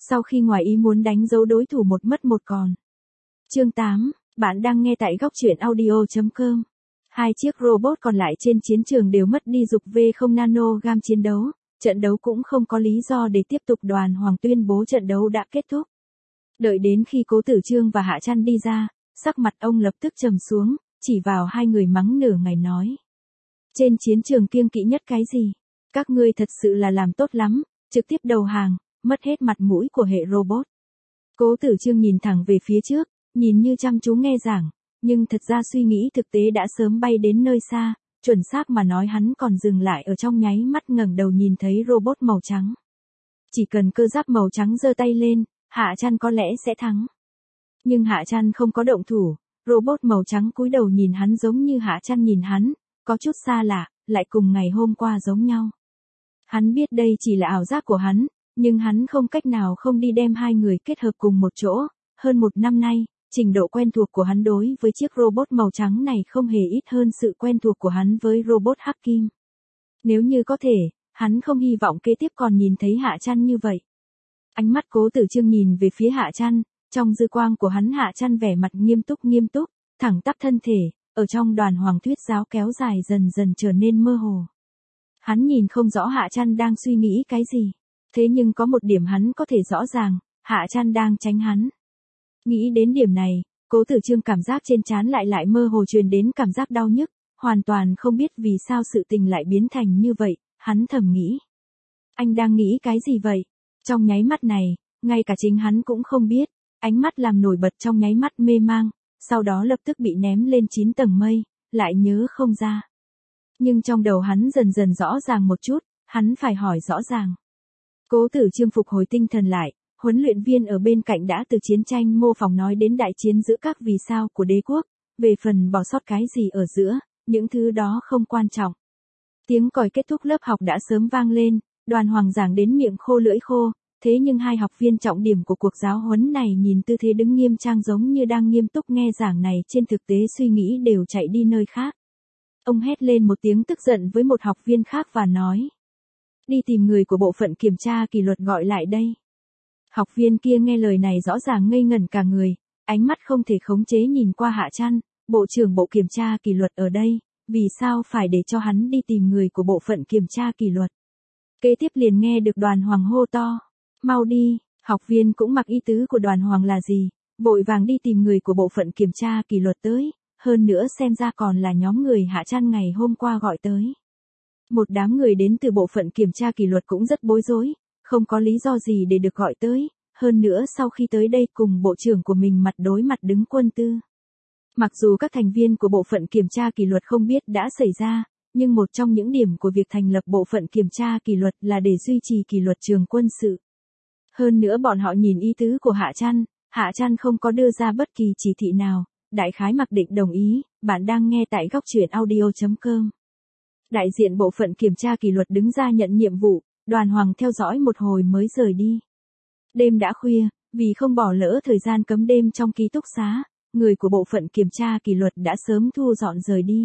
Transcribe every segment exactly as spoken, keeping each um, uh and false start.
Sau khi ngoài ý muốn đánh dấu đối thủ một mất một còn. Chương tám, bạn đang nghe tại góc truyện audio chấm com. Hai chiếc robot còn lại trên chiến trường đều mất đi dục V không nano gam chiến đấu, trận đấu cũng không có lý do để tiếp tục. Đoàn Hoàng tuyên bố trận đấu đã kết thúc. Đợi đến khi Cố Tử Chương và Hạ Trăn đi ra, sắc mặt ông lập tức trầm xuống, chỉ vào hai người mắng nửa ngày nói. Trên chiến trường kiêng kỵ nhất cái gì? Các ngươi thật sự là làm tốt lắm, trực tiếp đầu hàng, mất hết mặt mũi của hệ robot. Cố Tử Chương nhìn thẳng về phía trước, nhìn như chăm chú nghe giảng, nhưng thật ra suy nghĩ thực tế đã sớm bay đến nơi xa, chuẩn xác mà nói hắn còn dừng lại ở trong nháy mắt ngẩng đầu nhìn thấy robot màu trắng. Chỉ cần cơ giáp màu trắng giơ tay lên, Hạ Trăn có lẽ sẽ thắng. Nhưng Hạ Trăn không có động thủ, robot màu trắng cúi đầu nhìn hắn giống như Hạ Trăn nhìn hắn, có chút xa lạ, lại cùng ngày hôm qua giống nhau. Hắn biết đây chỉ là ảo giác của hắn, nhưng hắn không cách nào không đi đem hai người kết hợp cùng một chỗ. Hơn một năm nay, trình độ quen thuộc của hắn đối với chiếc robot màu trắng này không hề ít hơn sự quen thuộc của hắn với robot hắc kim. Nếu như có thể, hắn không hy vọng kế tiếp còn nhìn thấy Hạ Trăn như vậy. Ánh mắt Cố Tử Chương nhìn về phía Hạ Trăn, trong dư quang của hắn Hạ Trăn vẻ mặt nghiêm túc nghiêm túc, thẳng tắp thân thể, ở trong đoàn hoàng thuyết giáo kéo dài dần dần trở nên mơ hồ. Hắn nhìn không rõ Hạ Trăn đang suy nghĩ cái gì, thế nhưng có một điểm hắn có thể rõ ràng, Hạ Trăn đang tránh hắn. Nghĩ đến điểm này, Cố Tử Chương cảm giác trên trán lại lại mơ hồ truyền đến cảm giác đau nhức, hoàn toàn không biết vì sao sự tình lại biến thành như vậy, hắn thầm nghĩ. Anh đang nghĩ cái gì vậy? Trong nháy mắt này, ngay cả chính hắn cũng không biết, ánh mắt làm nổi bật trong nháy mắt mê mang, sau đó lập tức bị ném lên chín tầng mây, lại nhớ không ra. Nhưng trong đầu hắn dần dần rõ ràng một chút, hắn phải hỏi rõ ràng. Cố Tử Chương phục hồi tinh thần lại, huấn luyện viên ở bên cạnh đã từ chiến tranh mô phỏng nói đến đại chiến giữa các vì sao của đế quốc, về phần bỏ sót cái gì ở giữa, những thứ đó không quan trọng. Tiếng còi kết thúc lớp học đã sớm vang lên, Đoàn Hoàng giảng đến miệng khô lưỡi khô, thế nhưng hai học viên trọng điểm của cuộc giáo huấn này nhìn tư thế đứng nghiêm trang giống như đang nghiêm túc nghe giảng này, trên thực tế suy nghĩ đều chạy đi nơi khác. Ông hét lên một tiếng tức giận với một học viên khác và nói. Đi tìm người của bộ phận kiểm tra kỷ luật gọi lại đây. Học viên kia nghe lời này rõ ràng ngây ngẩn cả người, ánh mắt không thể khống chế nhìn qua Hạ Trăn, bộ trưởng bộ kiểm tra kỷ luật ở đây, vì sao phải để cho hắn đi tìm người của bộ phận kiểm tra kỷ luật. Kế tiếp liền nghe được Đoàn Hoàng hô to, mau đi, học viên cũng mặc ý tứ của Đoàn Hoàng là gì, vội vàng đi tìm người của bộ phận kiểm tra kỷ luật tới, hơn nữa xem ra còn là nhóm người Hạ Trăn ngày hôm qua gọi tới. Một đám người đến từ bộ phận kiểm tra kỷ luật cũng rất bối rối, không có lý do gì để được gọi tới, hơn nữa sau khi tới đây cùng bộ trưởng của mình mặt đối mặt đứng quân tư. Mặc dù các thành viên của bộ phận kiểm tra kỷ luật không biết đã xảy ra, nhưng một trong những điểm của việc thành lập bộ phận kiểm tra kỷ luật là để duy trì kỷ luật trường quân sự. Hơn nữa bọn họ nhìn ý tứ của Hạ Trăn, Hạ Trăn không có đưa ra bất kỳ chỉ thị nào, đại khái mặc định đồng ý. Bạn đang nghe tại góc truyện audio chấm com. Đại diện bộ phận kiểm tra kỷ luật đứng ra nhận nhiệm vụ, Đoàn Hoàng theo dõi một hồi mới rời đi. Đêm đã khuya, vì không bỏ lỡ thời gian cấm đêm trong ký túc xá, người của bộ phận kiểm tra kỷ luật đã sớm thu dọn rời đi.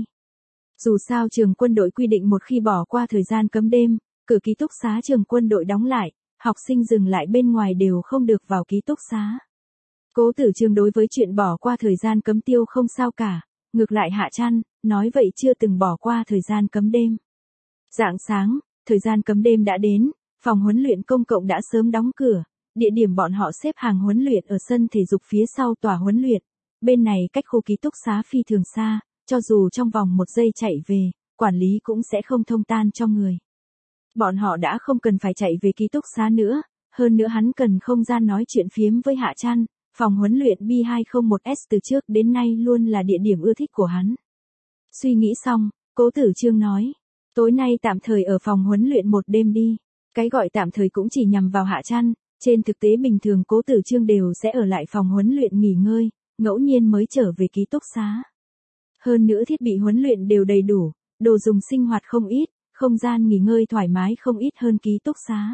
Dù sao trường quân đội quy định một khi bỏ qua thời gian cấm đêm, cửa ký túc xá trường quân đội đóng lại, học sinh dừng lại bên ngoài đều không được vào ký túc xá. Cố Tử Chương đối với chuyện bỏ qua thời gian cấm tiêu không sao cả, ngược lại Hạ Trăn, nói vậy chưa từng bỏ qua thời gian cấm đêm. Rạng sáng, thời gian cấm đêm đã đến, phòng huấn luyện công cộng đã sớm đóng cửa, địa điểm bọn họ xếp hàng huấn luyện ở sân thể dục phía sau tòa huấn luyện, bên này cách khu ký túc xá phi thường xa, cho dù trong vòng một giây chạy về, quản lý cũng sẽ không thông tan cho người. Bọn họ đã không cần phải chạy về ký túc xá nữa, hơn nữa hắn cần không gian nói chuyện phiếm với Hạ Trăn, phòng huấn luyện B hai không một S từ trước đến nay luôn là địa điểm ưa thích của hắn. Suy nghĩ xong, Cố Tử Chương nói, tối nay tạm thời ở phòng huấn luyện một đêm đi. Cái gọi tạm thời cũng chỉ nhằm vào Hạ Trăn, trên thực tế bình thường Cố Tử Chương đều sẽ ở lại phòng huấn luyện nghỉ ngơi, ngẫu nhiên mới trở về ký túc xá. Hơn nữa thiết bị huấn luyện đều đầy đủ, đồ dùng sinh hoạt không ít, không gian nghỉ ngơi thoải mái không ít hơn ký túc xá.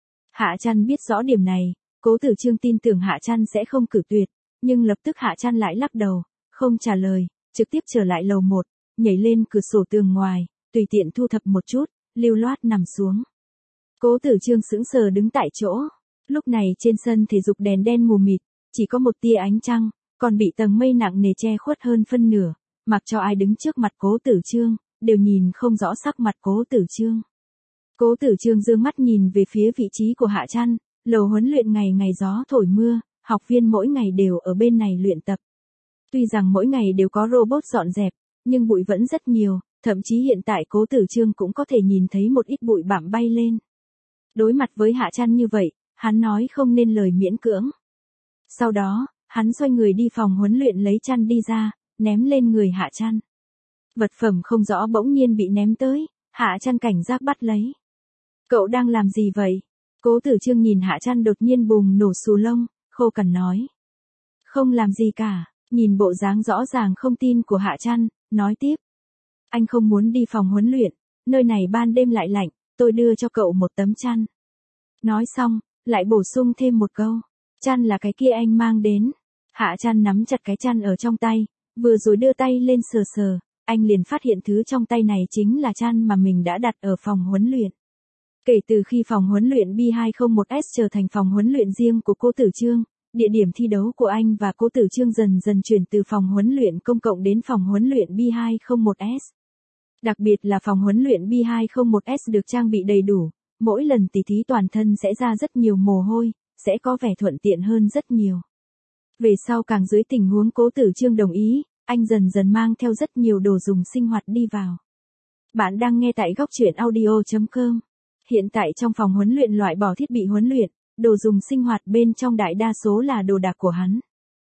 Hạ Trăn biết rõ điểm này, Cố Tử Chương tin tưởng Hạ Trăn sẽ không cử tuyệt, nhưng lập tức Hạ Trăn lại lắc đầu, không trả lời, trực tiếp trở lại lầu một, nhảy lên cửa sổ tường ngoài, tùy tiện thu thập một chút, lưu loát nằm xuống. Cố Tử Chương sững sờ đứng tại chỗ, Lúc này trên sân thể dục đèn đen mù mịt, chỉ có một tia ánh trăng, còn bị tầng mây nặng nề che khuất hơn phân nửa, mặc cho ai đứng trước mặt Cố Tử Chương, đều nhìn không rõ sắc mặt Cố Tử Chương. Cố Tử Chương dương mắt nhìn về phía vị trí của Hạ Trăn, lầu huấn luyện ngày ngày gió thổi mưa, học viên mỗi ngày đều ở bên này luyện tập. Tuy rằng mỗi ngày đều có robot dọn dẹp, nhưng bụi vẫn rất nhiều, thậm chí hiện tại Cố Tử Chương cũng có thể nhìn thấy một ít bụi bặm bay lên. Đối mặt với Hạ Trăn như vậy, hắn nói không nên lời miễn cưỡng. Sau đó, hắn xoay người đi phòng huấn luyện lấy chăn đi ra, ném lên người Hạ Trăn. Vật phẩm không rõ bỗng nhiên bị ném tới, Hạ Trăn cảnh giác bắt lấy. Cậu đang làm gì vậy? Cố Tử Chương nhìn Hạ Trăn đột nhiên bùng nổ xù lông, khô cằn nói. Không làm gì cả, nhìn bộ dáng rõ ràng không tin của Hạ Trăn, nói tiếp. Anh không muốn đi phòng huấn luyện, nơi này ban đêm lại lạnh, tôi đưa cho cậu một tấm chăn. Nói xong, lại bổ sung thêm một câu. Chăn là cái kia anh mang đến. Hạ Trăn nắm chặt cái chăn ở trong tay, vừa rồi đưa tay lên sờ sờ, anh liền phát hiện thứ trong tay này chính là chăn mà mình đã đặt ở phòng huấn luyện. Kể từ khi phòng huấn luyện B hai không một S trở thành phòng huấn luyện riêng của Cố Tử Chương, địa điểm thi đấu của anh và Cố Tử Chương dần dần chuyển từ phòng huấn luyện công cộng đến phòng huấn luyện B hai không một S. Đặc biệt là phòng huấn luyện B hai không một S được trang bị đầy đủ, mỗi lần tỉ thí toàn thân sẽ ra rất nhiều mồ hôi, sẽ có vẻ thuận tiện hơn rất nhiều. Về sau càng dưới tình huống Cố Tử Chương đồng ý, anh dần dần mang theo rất nhiều đồ dùng sinh hoạt đi vào. Bạn đang nghe tại góc truyện audio chấm com. Hiện tại trong phòng huấn luyện loại bỏ thiết bị huấn luyện, đồ dùng sinh hoạt bên trong đại đa số là đồ đạc của hắn.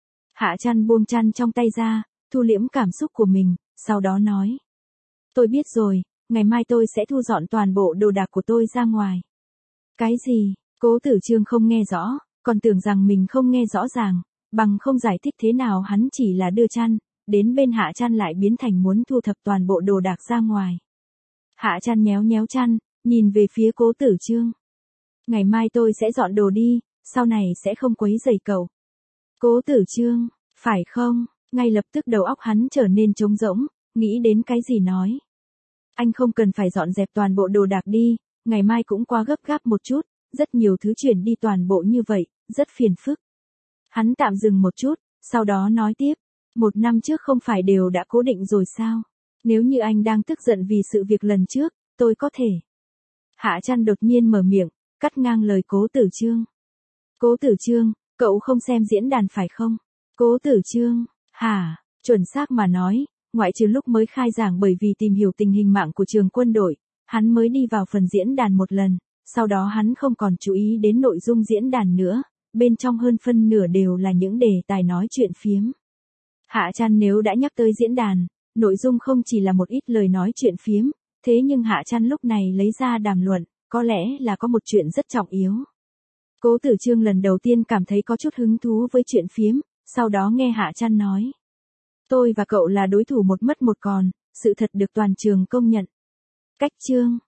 Hạ Trăn buông chăn trong tay ra, thu liễm cảm xúc của mình, sau đó nói. Tôi biết rồi, ngày mai tôi sẽ thu dọn toàn bộ đồ đạc của tôi ra ngoài. Cái gì? Cố Tử Chương không nghe rõ, còn tưởng rằng mình không nghe rõ ràng, bằng không giải thích thế nào hắn chỉ là đưa chăn, đến bên Hạ Trăn lại biến thành muốn thu thập toàn bộ đồ đạc ra ngoài. Hạ Trăn nhéo nhéo chăn, nhìn về phía Cố Tử Chương. Ngày mai tôi sẽ dọn đồ đi, sau này sẽ không quấy rầy cậu. Cố Tử Chương, phải không? Ngay lập tức đầu óc hắn trở nên trống rỗng, nghĩ đến cái gì nói. Anh không cần phải dọn dẹp toàn bộ đồ đạc đi, ngày mai cũng quá gấp gáp một chút, rất nhiều thứ chuyển đi toàn bộ như vậy, rất phiền phức. Hắn tạm dừng một chút, sau đó nói tiếp, một năm trước không phải đều đã cố định rồi sao? Nếu như anh đang tức giận vì sự việc lần trước, tôi có thể. Hạ Trăn đột nhiên mở miệng, cắt ngang lời Cố Tử Chương. Cố Tử Chương, cậu không xem diễn đàn phải không? Cố Tử Chương, hả, chuẩn xác mà nói, ngoại trừ lúc mới khai giảng bởi vì tìm hiểu tình hình mạng của trường quân đội, hắn mới đi vào phần diễn đàn một lần, sau đó hắn không còn chú ý đến nội dung diễn đàn nữa, bên trong hơn phân nửa đều là những đề tài nói chuyện phiếm. Hạ Trăn nếu đã nhắc tới diễn đàn, nội dung không chỉ là một ít lời nói chuyện phiếm, thế nhưng Hạ Trăn lúc này lấy ra đàm luận, có lẽ là có một chuyện rất trọng yếu. Cố Tử Chương lần đầu tiên cảm thấy có chút hứng thú với chuyện phiếm, sau đó nghe Hạ Trăn nói. Tôi và cậu là đối thủ một mất một còn, sự thật được toàn trường công nhận. Cách chương.